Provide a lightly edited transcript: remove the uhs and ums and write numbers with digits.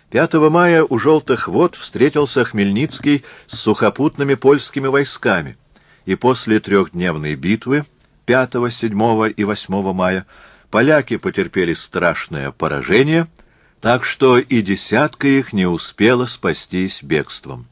5 мая у Желтых вод встретился Хмельницкий с сухопутными польскими войсками, и после трехдневной битвы 5, 7 и 8 мая поляки потерпели страшное поражение, так что и десятка их не успела спастись бегством.